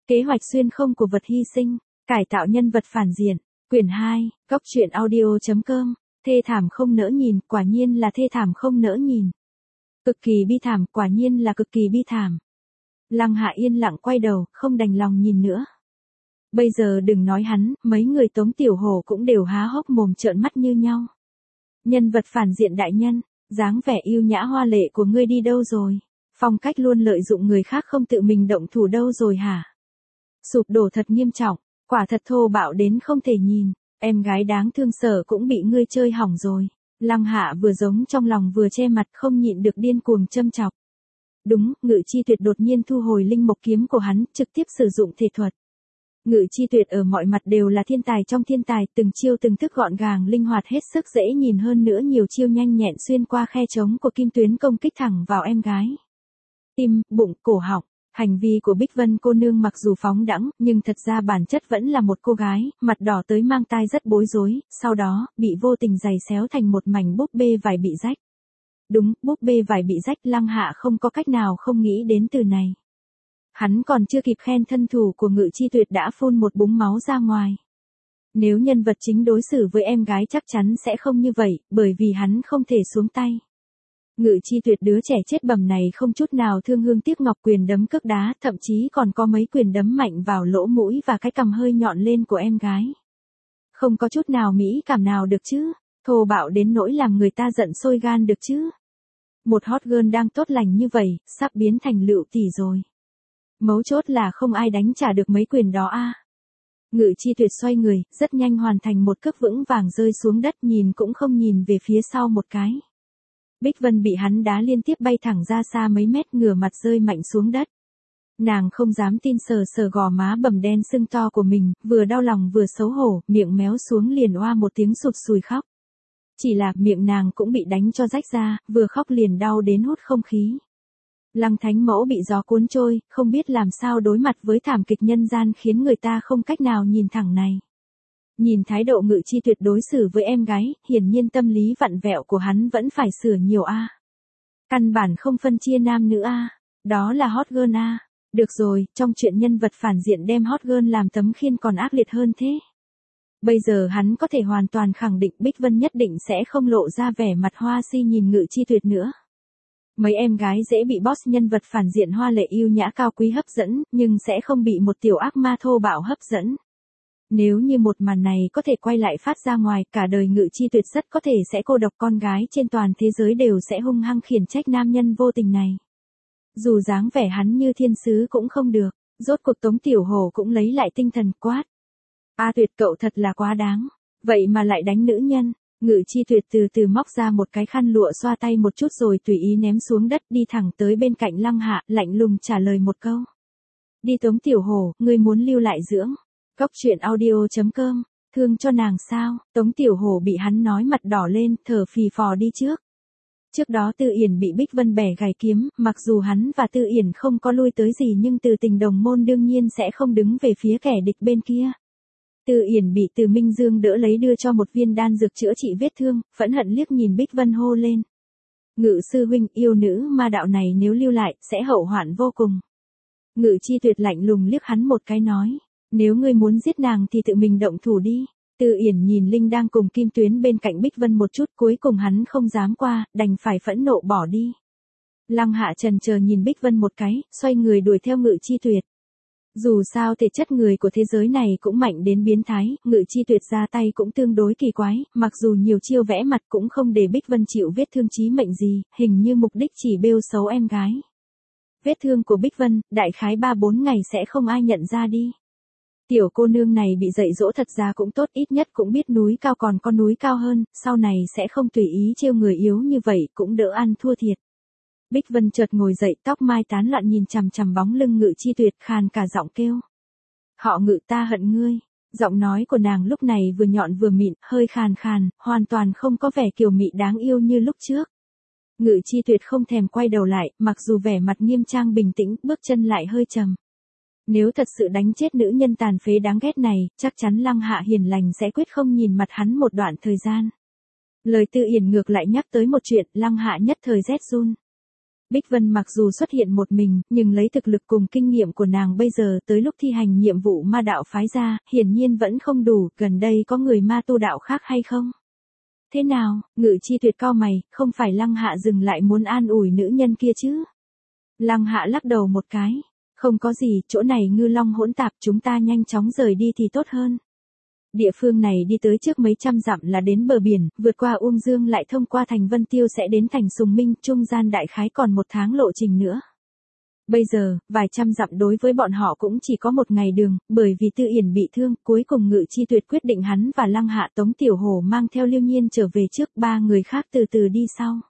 Kế hoạch xuyên không của vật hy sinh, cải tạo nhân vật phản diện, quyển 2, góc truyện audio.com, thê thảm không nỡ nhìn, quả nhiên là thê thảm không nỡ nhìn. Cực kỳ bi thảm, quả nhiên là cực kỳ bi thảm. Lăng Hạ yên lặng quay đầu, không đành lòng nhìn nữa. Bây giờ đừng nói hắn, mấy người Tống Tiểu Hổ cũng đều há hốc mồm trợn mắt như nhau. Nhân vật phản diện đại nhân, dáng vẻ yêu nhã hoa lệ của ngươi đi đâu rồi? Phong cách luôn lợi dụng người khác không tự mình động thủ đâu rồi hả? Sụp đổ thật nghiêm trọng, quả thật thô bạo đến không thể nhìn, em gái đáng thương Sở cũng bị ngươi chơi hỏng rồi. Lăng Hạ vừa giống trong lòng vừa che mặt không nhịn được điên cuồng châm chọc. Đúng, Ngự Chi Tuyệt đột nhiên thu hồi linh mộc kiếm của hắn, trực tiếp sử dụng thể thuật. Ngự Chi Tuyệt ở mọi mặt đều là thiên tài trong thiên tài, từng chiêu từng thức gọn gàng linh hoạt hết sức dễ nhìn, hơn nữa nhiều chiêu nhanh nhẹn xuyên qua khe trống của kim tuyến công kích thẳng vào em gái. Tim, bụng, cổ họng. Hành vi của Bích Vân cô nương mặc dù phóng đãng, nhưng thật ra bản chất vẫn là một cô gái, mặt đỏ tới mang tai rất bối rối, sau đó, bị vô tình giày xéo thành một mảnh búp bê vải bị rách. Đúng, búp bê vải bị rách, Lăng Hạ không có cách nào không nghĩ đến từ này. Hắn còn chưa kịp khen thân thủ của Ngự Chi Tuyệt đã phun một búng máu ra ngoài. Nếu nhân vật chính đối xử với em gái chắc chắn sẽ không như vậy, bởi vì hắn không thể xuống tay. Ngự Chi Tuyệt đứa trẻ chết bầm này không chút nào thương hương tiếc ngọc, quyền đấm cước đá, thậm chí còn có mấy quyền đấm mạnh vào lỗ mũi và cái cằm hơi nhọn lên của em gái. Không có chút nào mỹ cảm nào được chứ, thô bạo đến nỗi làm người ta giận sôi gan được chứ. Một hot girl đang tốt lành như vậy, sắp biến thành lựu tỷ rồi. Mấu chốt là không ai đánh trả được mấy quyền đó a. Ngự Chi Tuyệt xoay người, rất nhanh hoàn thành một cước vững vàng rơi xuống đất, nhìn cũng không nhìn về phía sau một cái. Bích Vân bị hắn đá liên tiếp bay thẳng ra xa mấy mét, ngửa mặt rơi mạnh xuống đất. Nàng không dám tin sờ sờ gò má bầm đen sưng to của mình, vừa đau lòng vừa xấu hổ, miệng méo xuống liền oa một tiếng sụt sùi khóc. Chỉ là miệng nàng cũng bị đánh cho rách ra, vừa khóc liền đau đến hút không khí. Lăng Thánh Mẫu bị gió cuốn trôi, không biết làm sao đối mặt với thảm kịch nhân gian khiến người ta không cách nào nhìn thẳng này. Nhìn thái độ Ngự Chi Tuyệt đối xử với em gái, hiển nhiên tâm lý vặn vẹo của hắn vẫn phải sửa nhiều a. Căn bản không phân chia nam nữ a, đó là hot girl a. Được rồi, trong chuyện nhân vật phản diện đem hot girl làm tấm khiên còn ác liệt hơn thế. Bây giờ hắn có thể hoàn toàn khẳng định Bích Vân nhất định sẽ không lộ ra vẻ mặt hoa si nhìn Ngự Chi Tuyệt nữa. Mấy em gái dễ bị boss nhân vật phản diện hoa lệ yêu nhã cao quý hấp dẫn, nhưng sẽ không bị một tiểu ác ma thô bạo hấp dẫn. Nếu như một màn này có thể quay lại phát ra ngoài, cả đời Ngự Chi Tuyệt rất có thể sẽ cô độc, con gái trên toàn thế giới đều sẽ hung hăng khiển trách nam nhân vô tình này. Dù dáng vẻ hắn như thiên sứ cũng không được, rốt cuộc Tống Tiểu Hổ cũng lấy lại tinh thần quát. A Tuyệt cậu thật là quá đáng, vậy mà lại đánh nữ nhân. Ngự Chi Tuyệt từ từ móc ra một cái khăn lụa xoa tay một chút rồi tùy ý ném xuống đất, đi thẳng tới bên cạnh Lăng Hạ, lạnh lùng trả lời một câu. Đi Tống Tiểu Hổ, ngươi muốn lưu lại dưỡng. Góc truyện audio.com, thương cho nàng sao? Tống Tiểu Hổ bị hắn nói mặt đỏ lên, thở phì phò đi trước. Trước đó Tư Yển bị Bích Vân bẻ gài kiếm, mặc dù hắn và Tư Yển không có lui tới gì nhưng từ tình đồng môn đương nhiên sẽ không đứng về phía kẻ địch bên kia. Tư Yển bị Từ Minh Dương đỡ lấy đưa cho một viên đan dược chữa trị vết thương, phẫn hận liếc nhìn Bích Vân hô lên. Ngự sư huynh, yêu nữ ma đạo này nếu lưu lại, sẽ hậu hoạn vô cùng. Ngự Chi Tuyệt lạnh lùng liếc hắn một cái nói. Nếu ngươi muốn giết nàng thì tự mình động thủ đi. Tư Yển nhìn Linh đang cùng Kim Tuyến bên cạnh Bích Vân một chút, cuối cùng hắn không dám qua, đành phải phẫn nộ bỏ đi. Lăng Hạ chần chờ nhìn Bích Vân một cái, xoay người đuổi theo Ngự Chi Tuyệt. Dù sao thể chất người của thế giới này cũng mạnh đến biến thái, Ngự Chi Tuyệt ra tay cũng tương đối kỳ quái, mặc dù nhiều chiêu vẽ mặt cũng không để Bích Vân chịu vết thương chí mệnh gì, hình như mục đích chỉ bêu xấu em gái. Vết thương của Bích Vân, đại khái 3-4 ngày sẽ không ai nhận ra đi. Tiểu cô nương này bị dạy dỗ thật ra cũng tốt, ít nhất cũng biết núi cao còn có núi cao hơn, sau này sẽ không tùy ý trêu người yếu như vậy, cũng đỡ ăn thua thiệt. Bích Vân chợt ngồi dậy, tóc mai tán loạn nhìn chằm chằm bóng lưng Ngự Chi Tuyệt, khàn cả giọng kêu. Họ Ngự, ta hận ngươi. Giọng nói của nàng lúc này vừa nhọn vừa mịn, hơi khàn khàn, hoàn toàn không có vẻ kiều mị đáng yêu như lúc trước. Ngự Chi Tuyệt không thèm quay đầu lại, mặc dù vẻ mặt nghiêm trang bình tĩnh, bước chân lại hơi trầm. Nếu thật sự đánh chết nữ nhân tàn phế đáng ghét này, chắc chắn Lăng Hạ hiền lành sẽ quyết không nhìn mặt hắn một đoạn thời gian. Lời Tư Yển ngược lại nhắc tới một chuyện, Lăng Hạ nhất thời rét run. Bích Vân mặc dù xuất hiện một mình, nhưng lấy thực lực cùng kinh nghiệm của nàng bây giờ tới lúc thi hành nhiệm vụ ma đạo phái ra, hiển nhiên vẫn không đủ, gần đây có người ma tu đạo khác hay không? Thế nào, Ngự Chi Tuyệt cau mày, không phải Lăng Hạ dừng lại muốn an ủi nữ nhân kia chứ? Lăng Hạ lắc đầu một cái, không có gì, chỗ này ngư long hỗn tạp, chúng ta nhanh chóng rời đi thì tốt hơn. Địa phương này đi tới trước mấy trăm dặm là đến bờ biển, vượt qua Dương lại thông qua thành Vân Tiêu sẽ đến thành Sùng Minh, trung gian đại khái còn 1 tháng lộ trình nữa. Bây giờ, vài trăm dặm đối với bọn họ cũng chỉ có 1 ngày đường, bởi vì Tư Yển bị thương, cuối cùng Ngự Chi Tuyệt quyết định hắn và Lăng Hạ Tống Tiểu Hổ mang theo Liêu Nhiên trở về trước, 3 người khác từ từ đi sau.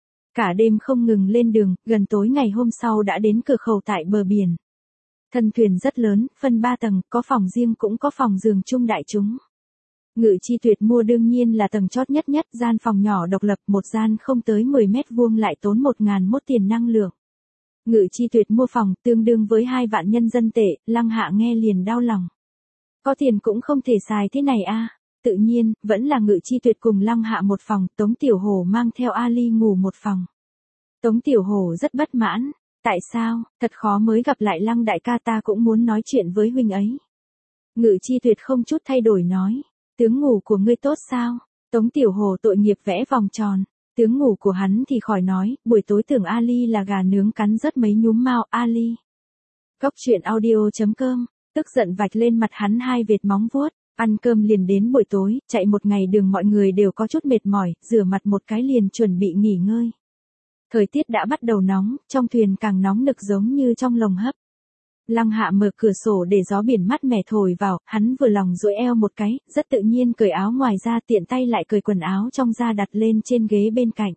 Cả đêm không ngừng lên đường, gần tối ngày hôm sau đã đến cửa khẩu tại bờ biển. Thân thuyền rất lớn, phân 3 tầng, có phòng riêng cũng có phòng giường chung đại chúng. Ngự Chi Tuyệt mua đương nhiên là tầng chót nhất, gian phòng nhỏ độc lập, một gian không tới 10 mét vuông lại tốn 1.000 mốt tiền năng lượng. Ngự Chi Tuyệt mua phòng, tương đương với 2 vạn nhân dân tệ, Lăng Hạ nghe liền đau lòng. Có tiền cũng không thể xài thế này a. Tự nhiên, vẫn là Ngự Chi Tuyệt cùng Lăng Hạ một phòng, Tống Tiểu Hổ mang theo Ali ngủ một phòng. Tống Tiểu Hổ rất bất mãn. Tại sao, thật khó mới gặp lại Lăng đại ca, ta cũng muốn nói chuyện với huynh ấy. Ngự Chi Tuyệt không chút thay đổi nói, tướng ngủ của ngươi tốt sao? Tống Tiểu Hổ tội nghiệp vẽ vòng tròn, tướng ngủ của hắn thì khỏi nói, buổi tối tưởng Ali là gà nướng cắn rớt mấy nhúm mao, Ali. Cốc truyện audio.com, tức giận vạch lên mặt hắn 2 vệt móng vuốt, ăn cơm liền đến buổi tối, chạy 1 ngày đường mọi người đều có chút mệt mỏi, rửa mặt một cái liền chuẩn bị nghỉ ngơi. Thời tiết đã bắt đầu nóng, trong thuyền càng nóng nực giống như trong lồng hấp. Lăng Hạ mở cửa sổ để gió biển mát mẻ thổi vào, hắn vừa lòng duỗi eo một cái, rất tự nhiên cởi áo ngoài ra, tiện tay lại cởi quần áo trong ra đặt lên trên ghế bên cạnh.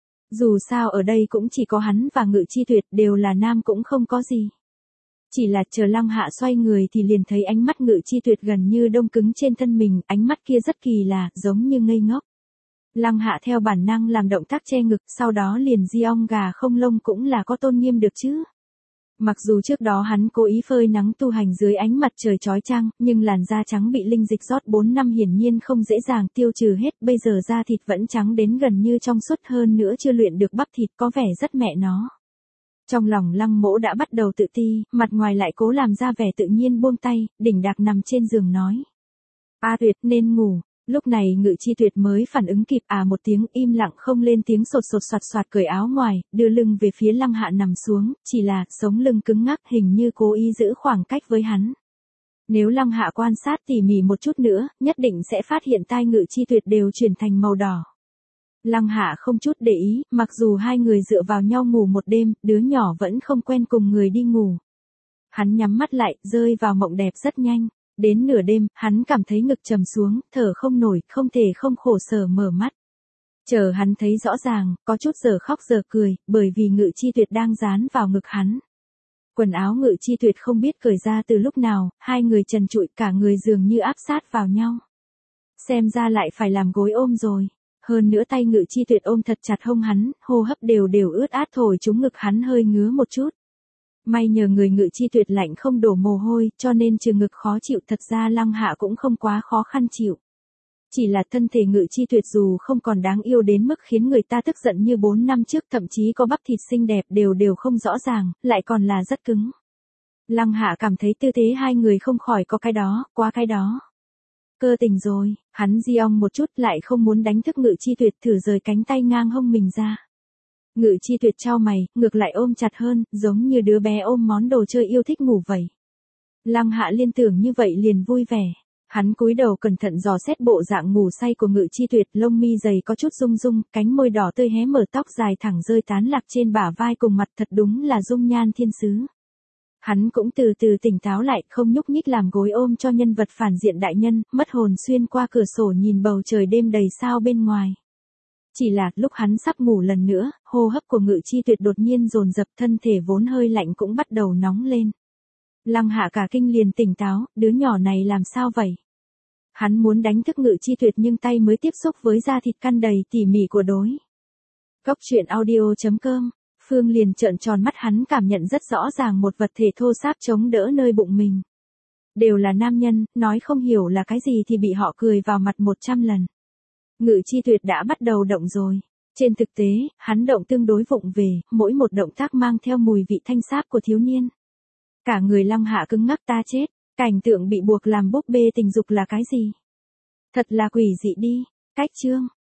Dù sao ở đây cũng chỉ có hắn và Ngự Chi Tuyệt, đều là nam cũng không có gì. Chỉ là chờ Lăng Hạ xoay người thì liền thấy ánh mắt Ngự Chi Tuyệt gần như đông cứng trên thân mình, ánh mắt kia rất kỳ lạ, giống như ngây ngốc. Lăng Hạ theo bản năng làm động tác che ngực, sau đó liền di ong gà không lông cũng là có tôn nghiêm được chứ. Mặc dù trước đó hắn cố ý phơi nắng tu hành dưới ánh mặt trời chói chang, nhưng làn da trắng bị linh dịch rót 4 năm hiển nhiên không dễ dàng tiêu trừ hết, bây giờ da thịt vẫn trắng đến gần như trong suốt, hơn nữa chưa luyện được bắp thịt, có vẻ rất mẹ nó. Trong lòng Lăng Mỗ đã bắt đầu tự ti, mặt ngoài lại cố làm ra vẻ tự nhiên buông tay, đỉnh đạc nằm trên giường nói. A Tuyệt nên ngủ. Lúc này Ngự Chi Tuyệt mới phản ứng kịp, một tiếng, im lặng không lên tiếng, sột sột soạt soạt cởi áo ngoài, đưa lưng về phía Lăng Hạ nằm xuống, chỉ là sống lưng cứng ngắc, hình như cố ý giữ khoảng cách với hắn. Nếu Lăng Hạ quan sát tỉ mỉ một chút nữa, nhất định sẽ phát hiện tai Ngự Chi Tuyệt đều chuyển thành màu đỏ. Lăng Hạ không chút để ý, mặc dù 2 người dựa vào nhau ngủ một đêm, đứa nhỏ vẫn không quen cùng người đi ngủ. Hắn nhắm mắt lại, rơi vào mộng đẹp rất nhanh. Đến nửa đêm, hắn cảm thấy ngực trầm xuống, thở không nổi, không thể không khổ sở mở mắt. Chờ hắn thấy rõ ràng, có chút giờ khóc giờ cười, bởi vì Ngự Chi Tuyệt đang dán vào ngực hắn. Quần áo Ngự Chi Tuyệt không biết cởi ra từ lúc nào, 2 người trần trụi, cả người dường như áp sát vào nhau. Xem ra lại phải làm gối ôm rồi. Hơn nữa tay Ngự Chi Tuyệt ôm thật chặt hông hắn, hô hấp đều ướt át thổi trúng ngực hắn hơi ngứa một chút. May nhờ người Ngự Chi Tuyệt lạnh không đổ mồ hôi, cho nên trừ ngực khó chịu, thật ra Lăng Hạ cũng không quá khó khăn chịu. Chỉ là thân thể Ngự Chi Tuyệt dù không còn đáng yêu đến mức khiến người ta tức giận như 4 năm trước, thậm chí có bắp thịt xinh đẹp đều không rõ ràng, lại còn là rất cứng. Lăng Hạ cảm thấy tư thế 2 người không khỏi có cái đó, quá cái đó. Cơ tình rồi, hắn di ong một chút lại không muốn đánh thức Ngự Chi Tuyệt, thử rời cánh tay ngang hông mình ra. Ngự Chi Tuyệt chau mày, ngược lại ôm chặt hơn, giống như đứa bé ôm món đồ chơi yêu thích ngủ vậy. Lăng Hạ liên tưởng như vậy liền vui vẻ. Hắn cúi đầu cẩn thận dò xét bộ dạng ngủ say của Ngự Chi Tuyệt, lông mi dày có chút rung rung, cánh môi đỏ tươi hé mở, tóc dài thẳng rơi tán lạc trên bả vai cùng mặt, thật đúng là dung nhan thiên sứ. Hắn cũng từ từ tỉnh táo lại, không nhúc nhích làm gối ôm cho nhân vật phản diện đại nhân, mất hồn xuyên qua cửa sổ nhìn bầu trời đêm đầy sao bên ngoài. Chỉ là, lúc hắn sắp ngủ lần nữa, hô hấp của Ngự Chi Tuyệt đột nhiên dồn dập, thân thể vốn hơi lạnh cũng bắt đầu nóng lên. Lăng Hạ cả kinh liền tỉnh táo, đứa nhỏ này làm sao vậy? Hắn muốn đánh thức Ngự Chi Tuyệt nhưng tay mới tiếp xúc với da thịt căn đầy tỉ mỉ của đối. Cốc truyện audio.com, Phương liền trợn tròn mắt, hắn cảm nhận rất rõ ràng một vật thể thô ráp chống đỡ nơi bụng mình. Đều là nam nhân, nói không hiểu là cái gì thì bị họ cười vào mặt 100 lần. Ngự Chi Tuyệt đã bắt đầu động rồi. Trên thực tế, hắn động tương đối vụng về, mỗi một động tác mang theo mùi vị thanh sáp của thiếu niên. Cả người Long Hạ cứng ngắc ta chết, cảnh tượng bị buộc làm búp bê tình dục là cái gì? Thật là quỷ dị đi. Cách chương